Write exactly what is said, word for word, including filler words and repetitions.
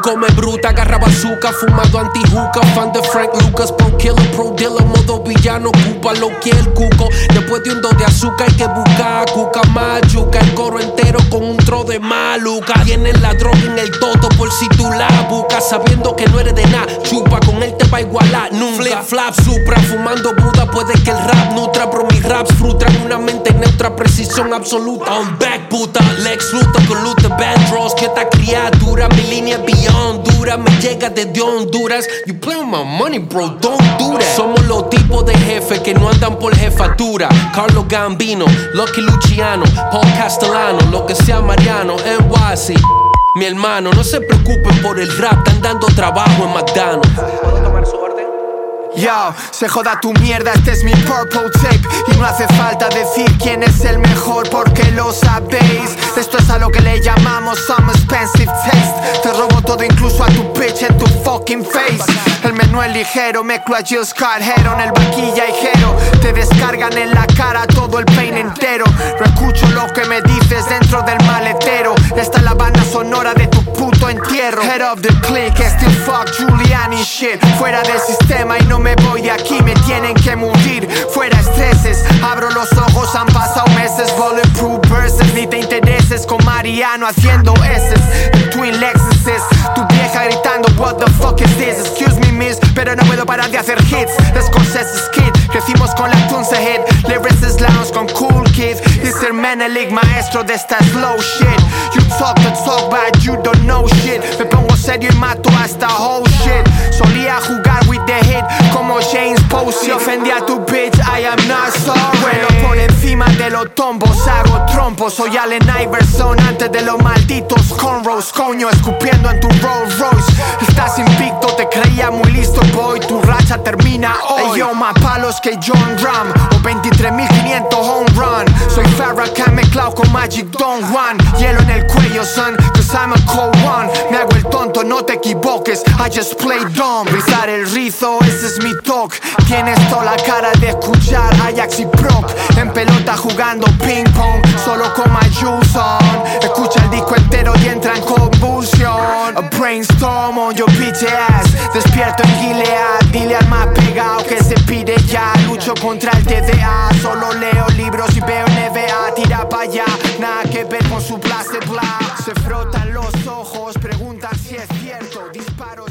come bruta, agarra bazooka, fumado anti-juca, fan de Frank Lucas, pro killer, pro dealer, modo villano, ocupa lo que el cuco. Después de un do de azúcar hay que buscar cuca machuca, el coro entero con un tro de maluca. Tienes la droga en el toto por si tú la buscas, sabiendo que no eres de nada, chupa, con él te va a igualar nunca. Flip, flap, supra, fumando Buda, puede que el rap nutra, pero mis raps frutran una mente neutra, precisión absoluta. I'm back, puta, Lex Luthor con Luther Vandross, que esta criatura, mi línea beyond dura, me llega desde Honduras. You play with my money, bro, don't do that. Somos los tipos de jefes que no andan por jefatura. Carlos Gambino, Lucky Luciano, Paul Castellano, lo que sea Mariano, N Y C. Mi hermano, no se preocupen por el rap, están dando trabajo en McDonald's. ¿Puedo tomar su orden? Yo, se joda tu mierda, este es mi purple tape. Y no hace falta decir quién es el mejor porque lo sabéis. Esto es a lo que le llamamos some expensive taste. Te robo todo incluso a tu bitch en tu fucking face. El menú es ligero, mezclo a Jill Scott Heron, el vaquilla y Jero. Te descargan en la cara todo el peine entero. No escucho lo que me dices dentro del maletero. Esta es la banda sonora de tu puto entierro. Head of the clique, still fuck Giuliani shit. Fuera del sistema y no me voy de aquí, me tienen que morir. Fuera estreses, abro los ojos, han pasado meses. Bulletproof verses, ni te intereses con Mariano haciendo eses en Twin Lexuses. Tu vieja gritando what the fuck is this? Excuse me miss, pero no puedo parar de hacer hits. Scorsese's kid, crecimos con la Tunce hit. Lyricist Lounge con Cool Kid. Dice Menelik, maestro de esta slow shit. You talk the talk but you don't know shit. Me pongo serio y mato hasta whole shit. Solía jugar with the hit como James Posey. Si ofendí a tu bitch, I am not sorry. Bueno, por encima de los tombos hago trompos. Soy Allen Iverson antes de los malditos cornrows. Coño, escupiendo en tu Rolls Royce. Estás invicto, te creía muy listo, boy. Tu racha termina hoy. Ey, yo, más palos que John Ram o veintitrés mil quinientos home run. Soy Farrakhan mezclado con Magic Don Juan. Hielo en el cuello, son, cause I'm a cold one. Me hago el tonto, no te equivoques, I just play dumb. Rizar el rizo, ese es mi talk. Tienes toda la cara de escuchar Ajax y Proc. En pelota jugando ping pong, solo con my juice on. Escucha el disco entero y entra en convulsión. A brainstorm on your bitch ass. Despierto en Gilead, dile al más pegado que se pide ya. Lucho contra el T D A, solo leo libros y veo N B A. Tira pa' allá, nada que ver con su bla bla. Se frotan los ojos, preguntan si es cierto. Disparo